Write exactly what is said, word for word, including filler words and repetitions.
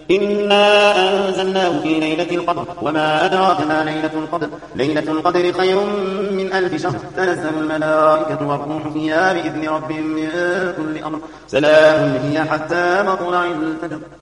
إنا أنزلناه في ليلة القدر وما أدراك ما ليلة القدر ليلة القدر خير من ألف شهر تنزل الملائكة والروح فيها بإذن ربهم من كل أمر سلام هي حتى مطلع الفجر.